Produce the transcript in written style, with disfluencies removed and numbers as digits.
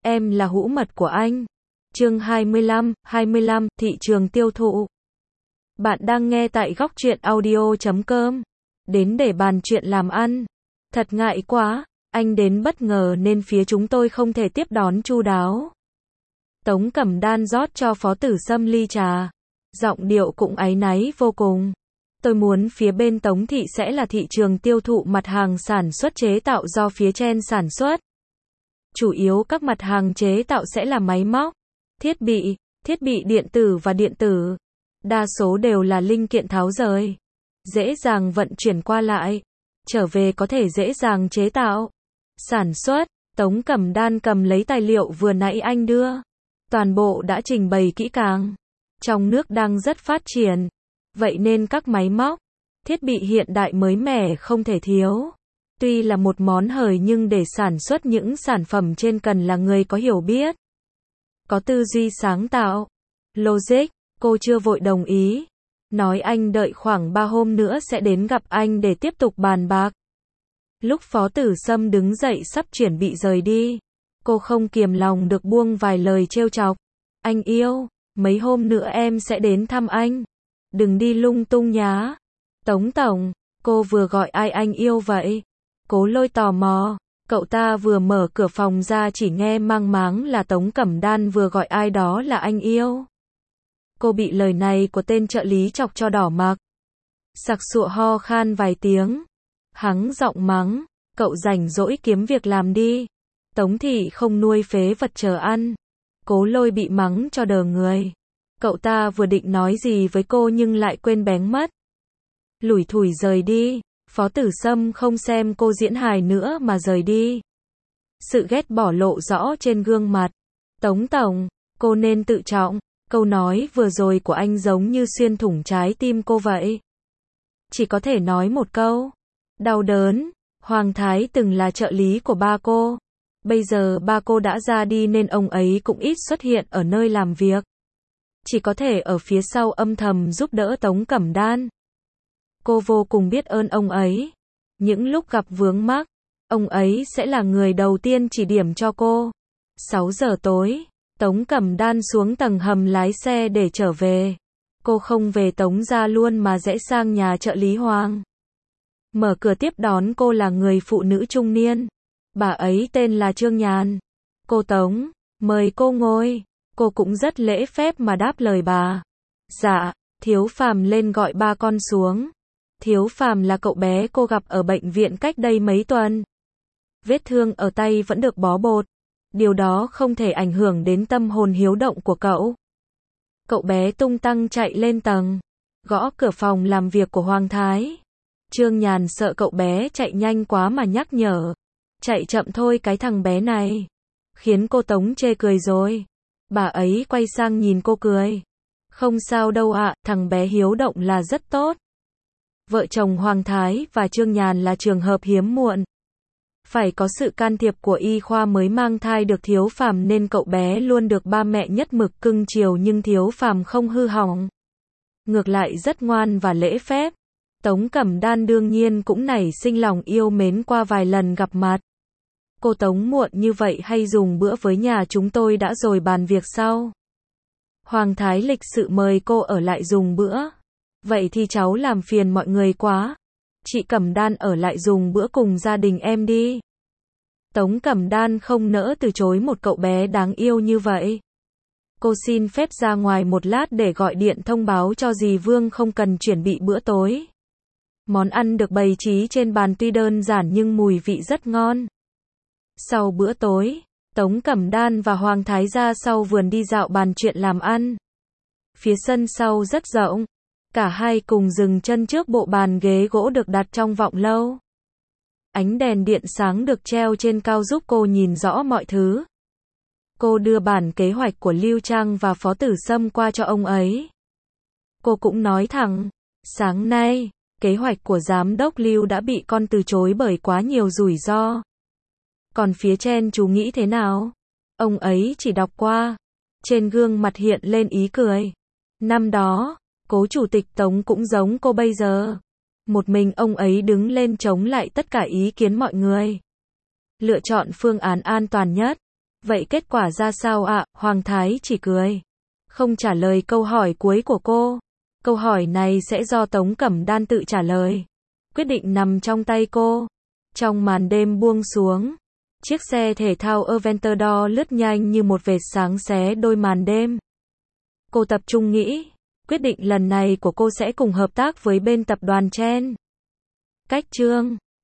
em là hũ mật của anh. Chương 25, thị trường tiêu thụ. Bạn đang nghe tại góc truyện audio.com. Đến để bàn chuyện làm ăn. Thật ngại quá, anh đến bất ngờ nên phía chúng tôi không thể tiếp đón chu đáo. Tống Cẩm Đan rót cho Phó Tử Sâm ly trà. Giọng điệu cũng áy náy vô cùng. Tôi muốn phía bên Tống thị sẽ là thị trường tiêu thụ mặt hàng sản xuất chế tạo do phía trên sản xuất. Chủ yếu các mặt hàng chế tạo sẽ là máy móc, thiết bị điện tử và điện tử. Đa số đều là linh kiện tháo rời, dễ dàng vận chuyển qua lại, trở về có thể dễ dàng chế tạo, sản xuất. Tống Cẩm Đan cầm lấy tài liệu vừa nãy anh đưa. Toàn bộ đã trình bày kỹ càng. Trong nước đang rất phát triển, vậy nên các máy móc, thiết bị hiện đại mới mẻ không thể thiếu. Tuy là một món hời nhưng để sản xuất những sản phẩm trên cần là người có hiểu biết, có tư duy sáng tạo, logic. Cô chưa vội đồng ý, nói anh đợi khoảng 3 hôm nữa sẽ đến gặp anh để tiếp tục bàn bạc. Lúc Phó Tử Sâm đứng dậy sắp chuẩn bị rời đi, cô không kiềm lòng được buông vài lời trêu chọc. Anh yêu, mấy hôm nữa em sẽ đến thăm anh. Đừng đi lung tung nhá. Tống tổng, cô vừa gọi ai anh yêu vậy? Cố Lôi tò mò. Cậu ta vừa mở cửa phòng ra chỉ nghe mang máng là Tống Cẩm Đan vừa gọi ai đó là anh yêu. Cô bị lời này của tên trợ lý chọc cho đỏ mặt. Sặc sụa ho khan vài tiếng. Hắng giọng mắng, cậu rảnh rỗi kiếm việc làm đi. Tống thị không nuôi phế vật chờ ăn. Cố Lôi bị mắng cho đờ người. Cậu ta vừa định nói gì với cô nhưng lại quên bén mất. Lủi thủi rời đi. Phó Tử Sâm không xem cô diễn hài nữa mà rời đi. Sự ghét bỏ lộ rõ trên gương mặt. Tống tổng, cô nên tự trọng. Câu nói vừa rồi của anh giống như xuyên thủng trái tim cô vậy. Chỉ có thể nói một câu. Đau đớn. Hoàng Thái từng là trợ lý của ba cô. Bây giờ ba cô đã ra đi nên ông ấy cũng ít xuất hiện ở nơi làm việc. Chỉ có thể ở phía sau âm thầm giúp đỡ Tống Cẩm Đan. Cô vô cùng biết ơn ông ấy. Những lúc gặp vướng mắc, ông ấy sẽ là người đầu tiên chỉ điểm cho cô. 6 giờ tối, Tống Cẩm Đan xuống tầng hầm lái xe để trở về. Cô không về Tống gia luôn mà rẽ sang nhà trợ lý Hoàng. Mở cửa tiếp đón cô là người phụ nữ trung niên. Bà ấy tên là Trương Nhàn. Cô Tống, mời cô ngồi. Cô cũng rất lễ phép mà đáp lời bà. Dạ, Thiếu Phàm lên gọi ba con xuống. Thiếu Phàm là cậu bé cô gặp ở bệnh viện cách đây mấy tuần. Vết thương ở tay vẫn được bó bột. Điều đó không thể ảnh hưởng đến tâm hồn hiếu động của cậu. Cậu bé tung tăng chạy lên tầng, gõ cửa phòng làm việc của Hoàng Thái. Trương Nhàn sợ cậu bé chạy nhanh quá mà nhắc nhở. Chạy chậm thôi cái thằng bé này. Khiến cô Tống chê cười rồi. Bà ấy quay sang nhìn cô cười. Không sao đâu ạ, thằng bé hiếu động là rất tốt. Vợ chồng Hoàng Thái và Trương Nhàn là trường hợp hiếm muộn. Phải có sự can thiệp của y khoa mới mang thai được Thiếu Phàm nên cậu bé luôn được ba mẹ nhất mực cưng chiều nhưng Thiếu Phàm không hư hỏng. Ngược lại rất ngoan và lễ phép. Tống Cẩm Đan đương nhiên cũng nảy sinh lòng yêu mến qua vài lần gặp mặt. Cô Tống muộn như vậy hay dùng bữa với nhà chúng tôi đã rồi bàn việc sau. Hoàng Thái lịch sự mời cô ở lại dùng bữa. Vậy thì cháu làm phiền mọi người quá. Chị Cẩm Đan ở lại dùng bữa cùng gia đình em đi. Tống Cẩm Đan không nỡ từ chối một cậu bé đáng yêu như vậy. Cô xin phép ra ngoài một lát để gọi điện thông báo cho dì Vương không cần chuẩn bị bữa tối. Món ăn được bày trí trên bàn tuy đơn giản nhưng mùi vị rất ngon. Sau bữa tối, Tống Cẩm Đan và Hoàng Thái ra sau vườn đi dạo bàn chuyện làm ăn. Phía sân sau rất rộng. Cả hai cùng dừng chân trước bộ bàn ghế gỗ được đặt trong vọng lâu. Ánh đèn điện sáng được treo trên cao giúp cô nhìn rõ mọi thứ. Cô đưa bản kế hoạch của Lưu Trang và Phó Tử Sâm qua cho ông ấy. Cô cũng nói thẳng, sáng nay, kế hoạch của giám đốc Lưu đã bị con từ chối bởi quá nhiều rủi ro. Còn phía trên chú nghĩ thế nào? Ông ấy chỉ đọc qua. Trên gương mặt hiện lên ý cười. Năm đó, cố chủ tịch Tống cũng giống cô bây giờ. Một mình ông ấy đứng lên chống lại tất cả ý kiến mọi người. Lựa chọn phương án an toàn nhất. Vậy kết quả ra sao ạ? Hoàng Thái chỉ cười. Không trả lời câu hỏi cuối của cô. Câu hỏi này sẽ do Tống Cẩm Đan tự trả lời. Quyết định nằm trong tay cô. Trong màn đêm buông xuống, chiếc xe thể thao Aventador lướt nhanh như một vệt sáng xé đôi màn đêm. Cô tập trung nghĩ, quyết định lần này của cô sẽ cùng hợp tác với bên tập đoàn Chen. Cách chương